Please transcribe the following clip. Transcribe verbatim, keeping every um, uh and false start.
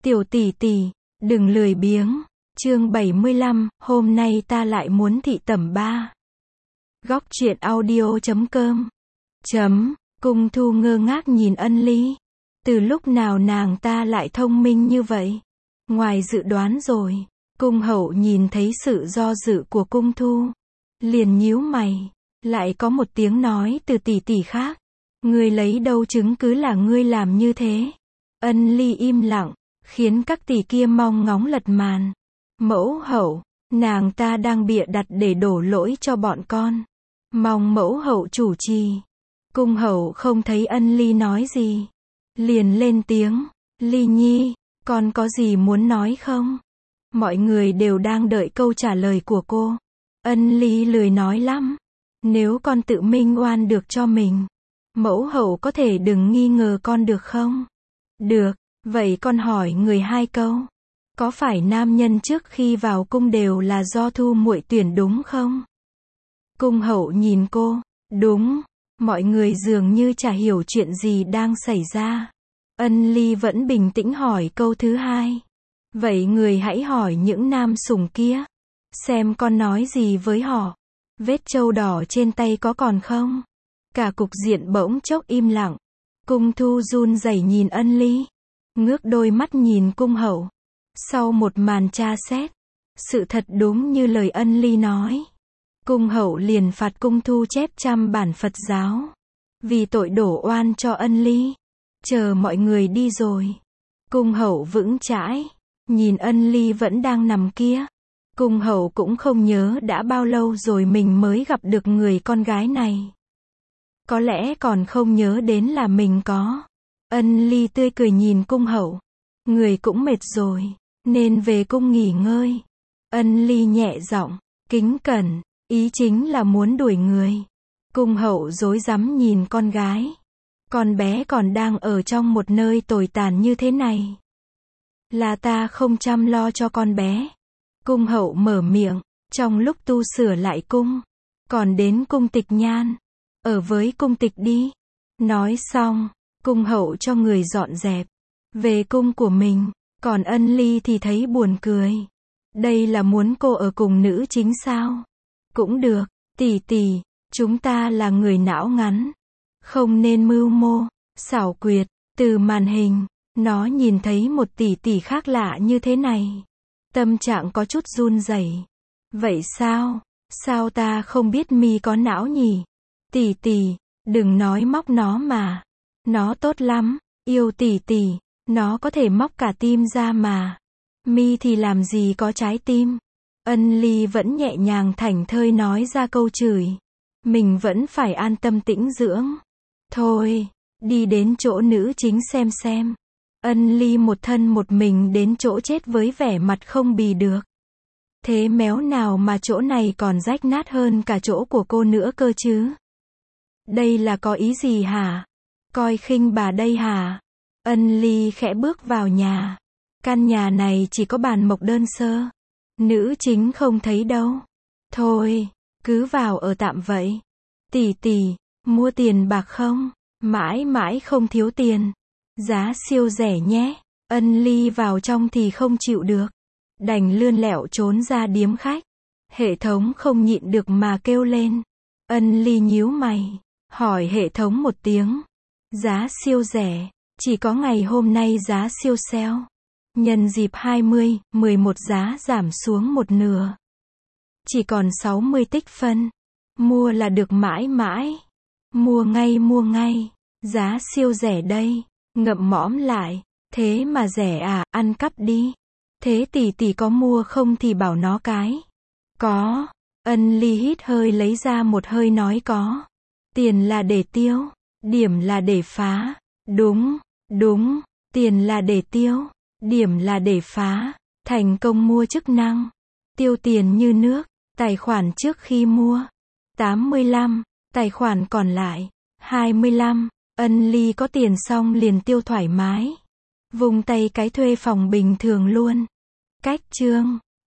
Tiểu tỷ tỷ, đừng lười biếng. Chương bảy mươi lăm, hôm nay ta lại muốn thị tẩm ba. Góc truyện audio chấm com. Chấm, Cung Thu ngơ ngác nhìn Ân Ly. Từ lúc nào nàng ta lại thông minh như vậy? Ngoài dự đoán rồi. Cung Hậu nhìn thấy sự do dự của Cung Thu, liền nhíu mày. Lại có một tiếng nói từ tỷ tỷ khác. Ngươi lấy đâu chứng cứ là ngươi làm như thế? Ân Ly im lặng, khiến các tỷ kia mong ngóng lật màn. Mẫu hậu, nàng ta đang bịa đặt để đổ lỗi cho bọn con. Mong mẫu hậu chủ trì. Cung Hậu không thấy Ân Ly nói gì, liền lên tiếng. Ly Nhi, con có gì muốn nói không? Mọi người đều đang đợi câu trả lời của cô. Ân Ly lười nói lắm. Nếu con tự minh oan được cho mình, mẫu hậu có thể đừng nghi ngờ con được không? Được, vậy con hỏi người hai câu. Có phải nam nhân trước khi vào cung đều là do Thu muội tuyển đúng không? Cung Hậu nhìn cô. Đúng. Mọi người dường như chả hiểu chuyện gì đang xảy ra. Ân Ly vẫn bình tĩnh hỏi câu thứ hai. Vậy người hãy hỏi những nam sủng kia, xem con nói gì với họ. Vết trâu đỏ trên tay có còn không? Cả cục diện bỗng chốc im lặng. Cung Thu run rẩy nhìn Ân Ly, ngước đôi mắt nhìn Cung Hậu. Sau một màn tra xét, sự thật đúng như lời Ân Ly nói. Cung Hậu liền phạt Cung Thu chép trăm bản Phật giáo, vì tội đổ oan cho Ân Ly. Chờ mọi người đi rồi, Cung Hậu vững chãi, nhìn Ân Ly vẫn đang nằm kia. Cung Hậu cũng không nhớ đã bao lâu rồi mình mới gặp được người con gái này. Có lẽ còn không nhớ đến là mình có. Ân Ly tươi cười nhìn Cung Hậu. Người cũng mệt rồi, nên về cung nghỉ ngơi. Ân Ly nhẹ giọng, kính cẩn, ý chính là muốn đuổi người. Cung Hậu rối rắm nhìn con gái. Con bé còn đang ở trong một nơi tồi tàn như thế này. Là ta không chăm lo cho con bé. Cung Hậu mở miệng, trong lúc tu sửa lại cung, còn đến cung Tịch Nhan, ở với cung Tịch đi. Nói xong, Cung Hậu cho người dọn dẹp về cung của mình, còn Ân Ly thì thấy buồn cười. Đây là muốn cô ở cùng nữ chính sao? Cũng được, tỷ tỷ, chúng ta là người não ngắn, không nên mưu mô, xảo quyệt. Từ màn hình, nó nhìn thấy một tỷ tỷ khác lạ như thế này. Tâm trạng có chút run rẩy. Vậy sao? Sao ta không biết mi có não nhỉ? Tỷ tỷ, đừng nói móc nó mà. Nó tốt lắm, yêu tỷ tỷ, nó có thể móc cả tim ra mà. Mi thì làm gì có trái tim. Ân Ly vẫn nhẹ nhàng thảnh thơi nói ra câu chửi. Mình vẫn phải an tâm tĩnh dưỡng. Thôi, đi đến chỗ nữ chính xem xem. Ân Ly một thân một mình đến chỗ chết với vẻ mặt không bì được. Thế méo nào mà chỗ này còn rách nát hơn cả chỗ của cô nữa cơ chứ? Đây là có ý gì hả? Coi khinh bà đây hả? Ân Ly khẽ bước vào nhà. Căn nhà này chỉ có bàn mộc đơn sơ. Nữ chính không thấy đâu. Thôi, cứ vào ở tạm vậy. Tỷ tỷ, mua tiền bạc không? Mãi mãi không thiếu tiền. Giá siêu rẻ nhé. Ân Ly vào trong thì không chịu được, đành lươn lẹo trốn ra điếm khách. Hệ thống không nhịn được mà kêu lên. Ân Ly nhíu mày, hỏi hệ thống một tiếng. Giá siêu rẻ, chỉ có ngày hôm nay giá siêu sale. Nhân dịp hai mươi, mười một giá giảm xuống một nửa. Chỉ còn sáu mươi tích phân. Mua là được mãi mãi. Mua ngay mua ngay. Giá siêu rẻ đây. Ngậm mõm lại. Thế mà rẻ à, ăn cắp đi. Thế tỷ tỷ có mua không thì bảo nó cái. Có. Ân Ly hít hơi lấy ra một hơi nói có. Tiền là để tiêu, điểm là để phá. Đúng, đúng, tiền là để tiêu, điểm là để phá. Thành công mua chức năng. Tiêu tiền như nước. Tài khoản trước khi mua tám mươi lăm, tài khoản còn lại hai mươi lăm. Ân Ly có tiền xong liền tiêu thoải mái. Vùng tay cái thuê phòng bình thường luôn. Cách chương